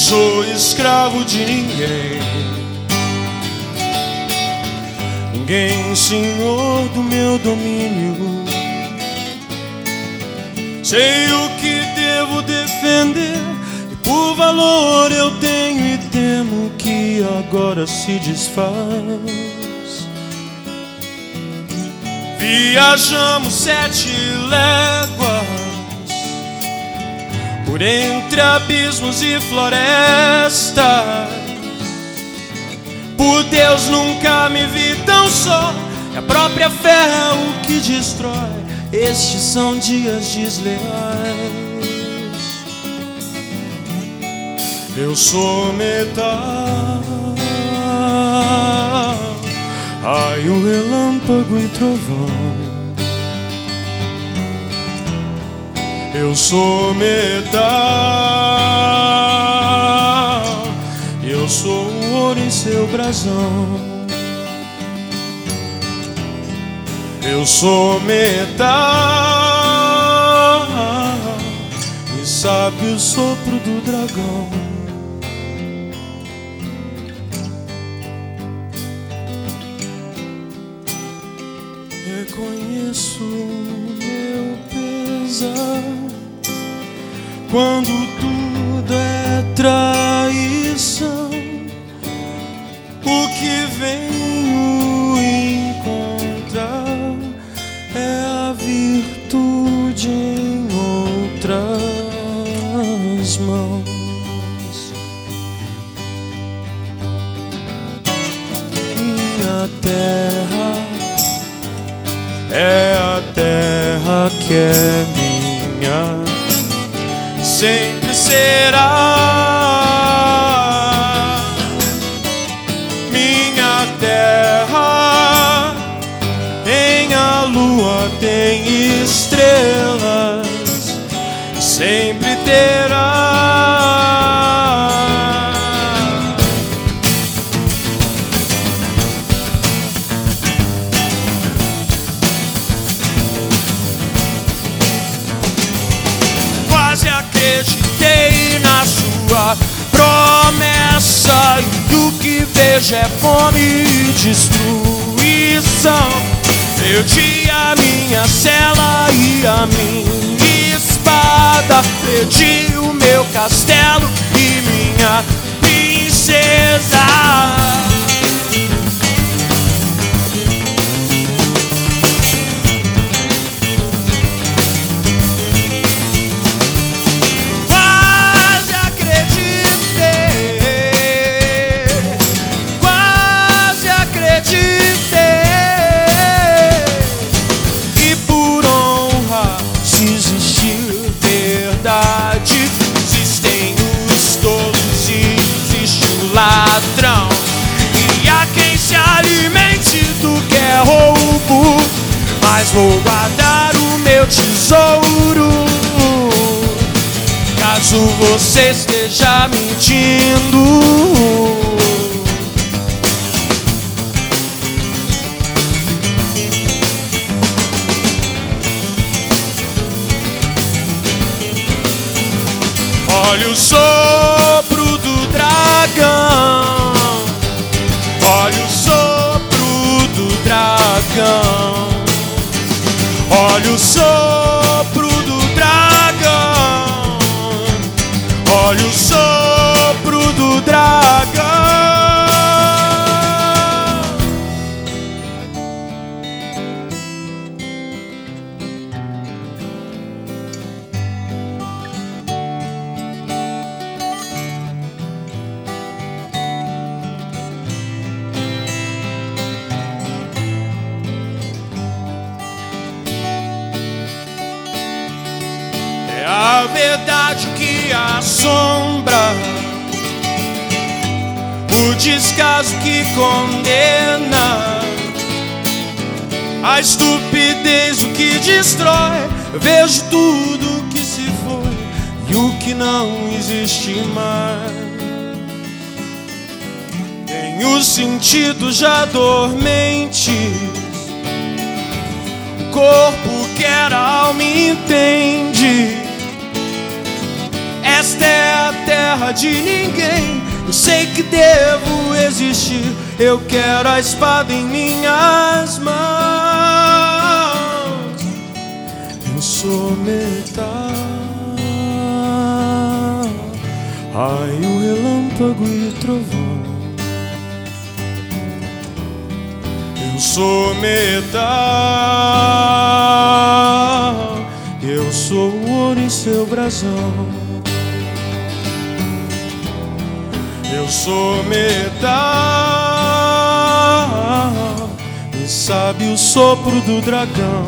sou escravo de ninguém, ninguém senhor do meu domínio. Sei o que devo defender, e por valor eu tenho e temo o que agora se desfaz. Viajamos 7 léguas por entre abismos e florestas. Por Deus nunca me vi tão só, e a própria fé é o que destrói. Estes são dias desleais. Eu sou metal, raio, relâmpago e trovão. Eu sou metal, eu sou o ouro em seu brasão. Eu sou metal, e sabe o sopro do dragão. Reconheço o meu pesar quando tudo é traição. O que venho encontrar é a virtude em outras mãos. Minha terra é a terra que é minha, sempre será. Minha terra tem a lua, tem estrelas, sempre terá. Quase acreditei na sua promessa, e o que vejo é fome e destruição. Perdi a minha cela e a minha espada, perdi o meu castelo e minha princesa. Existem os tolos e existe o ladrão, e há quem se alimente do que é roubo, mas vou guardar o meu tesouro, caso você esteja mentindo. Olha o sopro do dragão, olha o sopro do dragão, olha o sopro do dragão, olha o sopro do dragão. A verdade que assombra, o descaso que condena, a estupidez o que destrói. Eu vejo tudo que se foi e o que não existe mais. Tenho os sentidos já dormentes, o corpo quer, a alma entende. Esta é a terra de ninguém. Eu sei que devo existir. Eu quero a espada em minhas mãos. Eu sou metal, raio, relâmpago e trovão. Eu sou metal, eu sou o ouro em seu brasão. Eu sou metal, e sabe o sopro do dragão.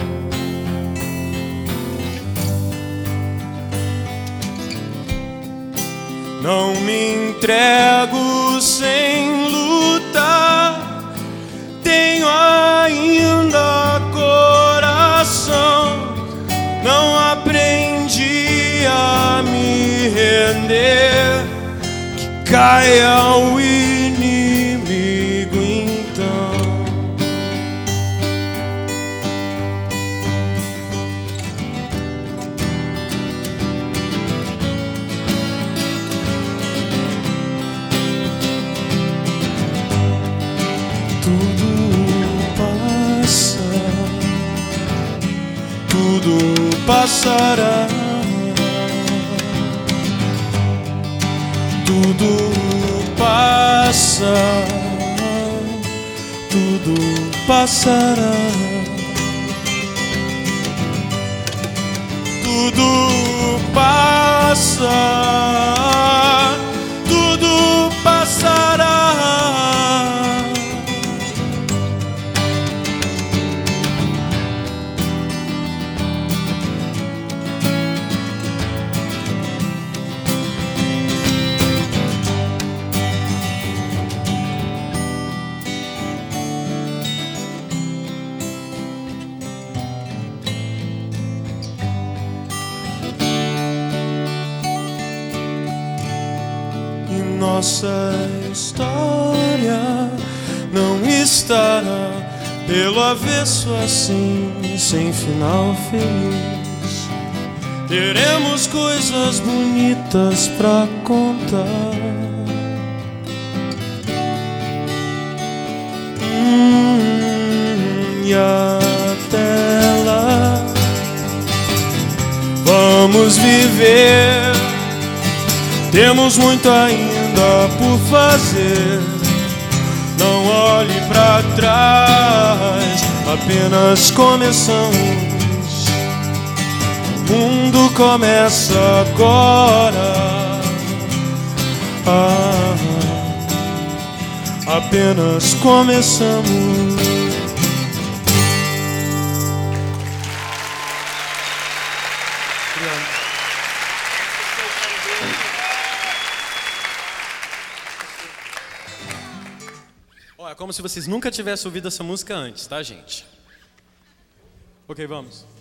Não me entrego sem lutar, tenho ainda coração. Não aprendi a me render, que caia o inimigo então. Tudo passa, tudo passará. Tudo passa, tudo passará. Tudo passa, tudo passará. Nossa história não estará pelo avesso assim, sem final feliz. Teremos coisas bonitas pra contar. E até lá vamos viver. Temos muito ainda por fazer. Não olhe pra trás, apenas começamos. O mundo começa agora. Apenas começamos. É como se vocês nunca tivessem ouvido essa música antes, tá, gente? Ok, vamos.